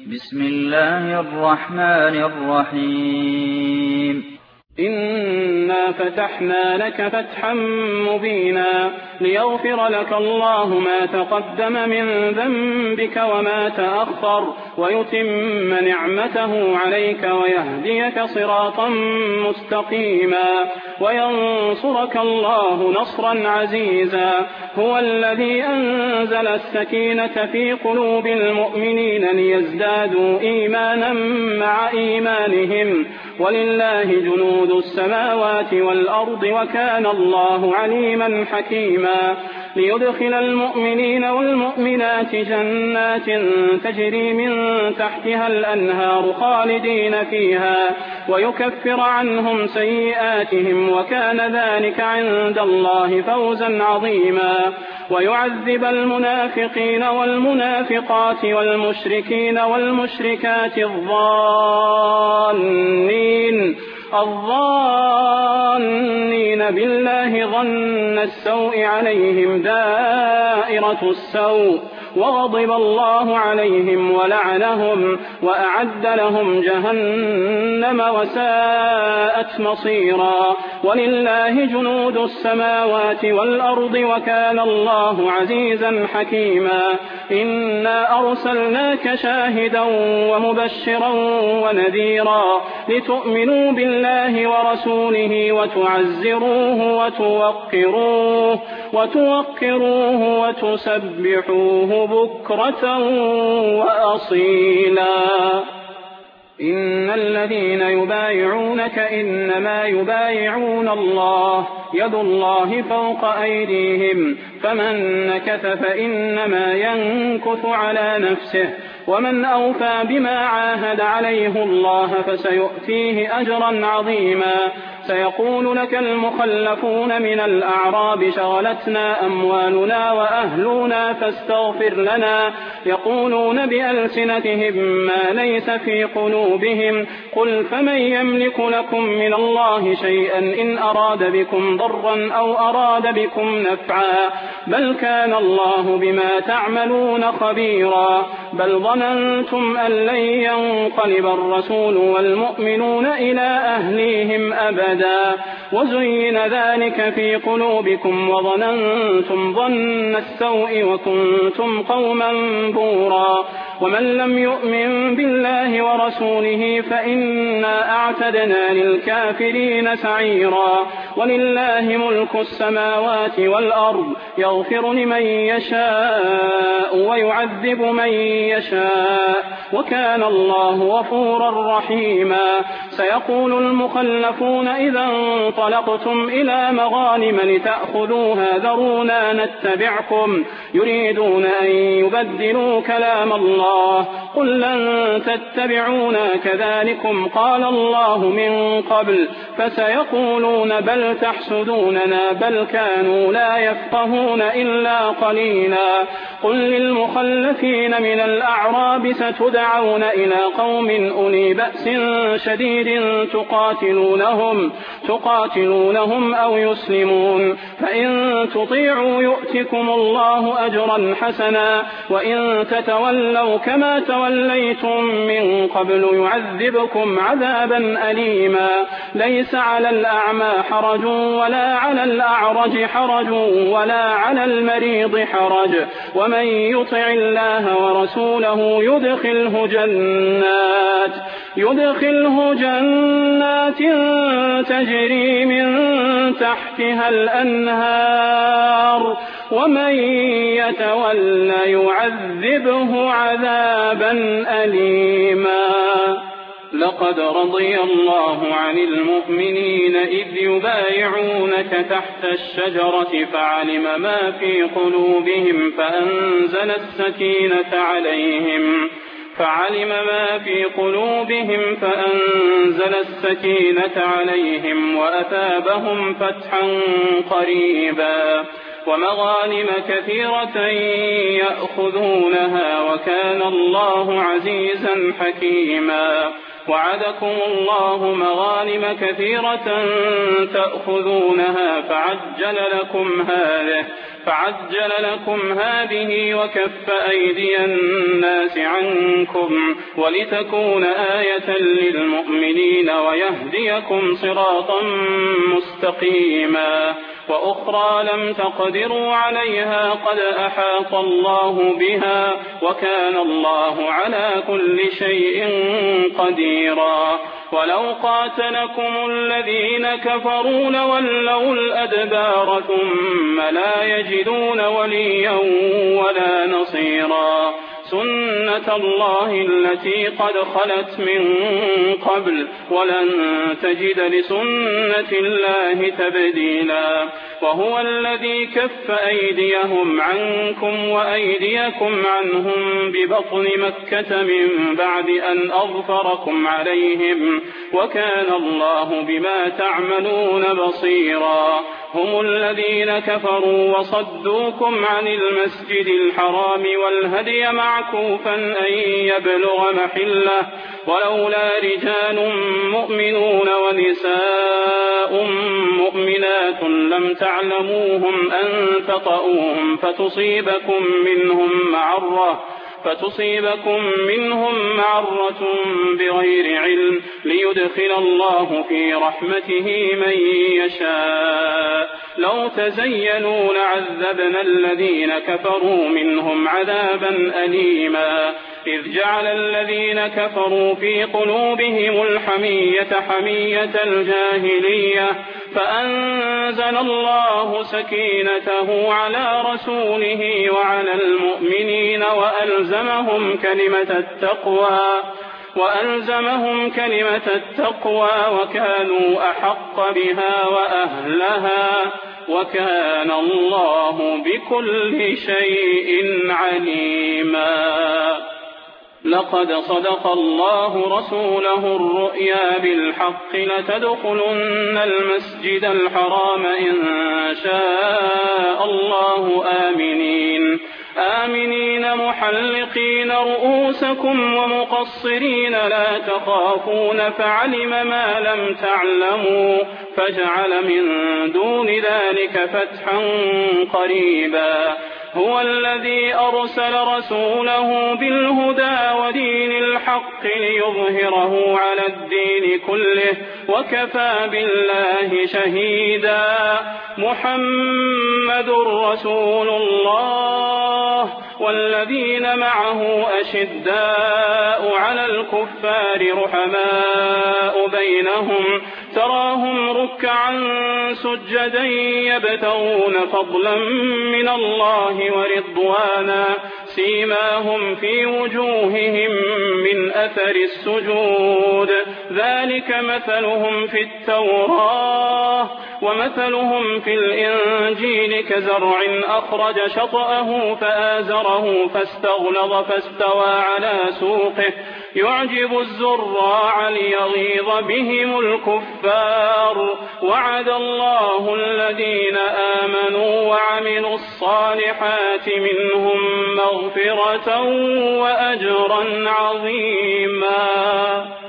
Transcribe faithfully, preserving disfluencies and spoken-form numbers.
بسم الله الرحمن الرحيم إنا فتحنا لك فتحا مبينا ليغفر لك الله ما تقدم من ذنبك وما تأخر ويتم نعمته عليك ويهديك صراطا مستقيما وينصرك الله نصرا عزيزا هو الذي أنزل السكينة في قلوب المؤمنين ليزدادوا إيمانا مع إيمانهم ولله جنود السماوات والأرض وكان الله عليما حكيما ليدخل المؤمنين والمؤمنات جنات تجري من تحتها الأنهار خالدين فيها ويكفر عنهم سيئاتهم وكان ذلك عند الله فوزا عظيما ويعذب المنافقين والمنافقات والمشركين والمشركات الظانين الظانين بالله ظن السوء عليهم دائرة السوء وغضب الله عليهم ولعنهم وأعد لهم جهنم وساءت مصيرا ولله جنود السماوات والأرض وكان الله عزيزا حكيما إنا أرسلناك شاهدا ومبشرا ونذيرا لتؤمنوا بالله ورسوله وتعزروه وتوقروه وتوقروه وتسبحوه بكرة وأصيلا إن الذين يبايعونك إنما يبايعون الله يد الله فوق أيديهم فمن نكث فإنما ينكث على نفسه ومن أوفى بما عاهد عليه الله فسيؤتيه أجرا عظيما سيقول لك المخلفون من الأعراب شغلتنا أموالنا وأهلنا فاستغفر لنا يقولون بألسنتهم ما ليس في قلوبهم قل فمن يملك لكم من الله شيئا إن أراد بكم ضرا أو أراد بكم نفعا بل كان الله بما تعملون خبيرا بل ظننتم أن لن ينقلب الرسول والمؤمنون إلى أهليهم أبدا وزين ذلك في قلوبكم وظننتم ظن السوء وكنتم قوما بورا ومن لم يؤمن بالله ورسوله فإنا أعتدنا للكافرين سعيرا ولله ملك السماوات والأرض يغفر لمن يشاء ويعذب من يشاء وكان الله غفورا رحيما سيقول المخلفون إذا انطلقتم إلى مغانم لتأخذوها ذرونا نتبعكم يريدون أن يبدلوا كلام الله قل لن تتبعونا كذلكم قال الله من قبل فسيقولون بل تحسدوننا بل كانوا لا يفقهون إلا قليلا قل للمخلفين من الأعراب ستدعون إلى قوم أولي بأس شديد تقاتلونهم تقاتلونهم أو يسلمون فإن تطيعوا يؤتكم الله أجرا حسنا وإن تتولوا كما توليتم من قبل يعذبكم عذابا أليما ليس على الأعمى حرج ولا على الأعرج حرج ولا على المريض حرج ومن يطع الله ورسوله يدخله جنات يدخله جنات تجري من تحتها الأنهار ومن يتول يعذبه عذابا أليما لقد رضي الله عن المؤمنين إذ يبايعونك تحت الشجرة فعلم ما في قلوبهم فأنزل السكينة عليهم فعلم ما في قلوبهم فأنزل السكينة عليهم وأثابهم فتحا قريبا ومغانم كثيرة يأخذونها وكان الله عزيزا حكيما وعدكم الله مغانم كثيرة تأخذونها فعجل لكم هذه فعجل لكم هذه وكف أيدي الناس عنكم ولتكون آية للمؤمنين ويهديكم صراطا مستقيما وأخرى لم تقدروا عليها قد أحاط الله بها وكان الله على كل شيء قديرا ولو قاتلكم الذين كفروا لولوا الأدبار ثم لا يجدون وليا ولا نصيرا سنة الله التي قد خلت من قبل ولن تجد لسنة الله تبديلا وهو الذي كف أيديهم عنكم وأيديكم عنهم ببطن مكة من بعد أن أظفركم عليهم وكان الله بما تعملون بصيرا هم الذين كفروا وصدوكم عن المسجد الحرام والهدي معكوفا أن يبلغ محله ولولا رجال مؤمنون ونساء مؤمنات لم تعلموهم أن تطؤوهم فتصيبكم منهم معرة فتصيبكم منهم معرة بغير علم ليدخل الله في رحمته من يشاء لو تزينوا لعذبنا الذين كفروا منهم عذابا أليما إذ جعل الذين كفروا في قلوبهم الحمية حمية الجاهلية فأنزل الله سكينته على رسوله وعلى المؤمنين وألزمهم كلمة التقوى وألزمهم كلمة التقوى وكانوا أحق بها وأهلها وكان الله بكل شيء عليما لقد صدق الله رسوله الرؤيا بالحق لتدخلن المسجد الحرام إن شاء الله آمنين آمنين محلقين رؤوسكم ومقصرين لا تخافون فعلم ما لم تعلموا فجعل من دون ذلك فتحا قريبا هو الذي أرسل رسوله بالهدى ودين الحق ليظهره على الدين كله وكفى بالله شهيدا محمد رسول الله والذين معه أشداء على الكفار رحماء بينهم تراهم ركعا سجدا يبتغون فضلا من الله ورضوانا سيماهم في وجوههم من أثر السجود ذلك مثلهم في التوراة ومثلهم في الإنجيل كزرع أخرج شطأه فآزره فاستغلظ فاستوى على سوقه يعجب الزراع ليغيظ بهم الكفار وعد الله الذين آمنوا وعملوا الصالحات منهم مغفرة وأجرا عظيما.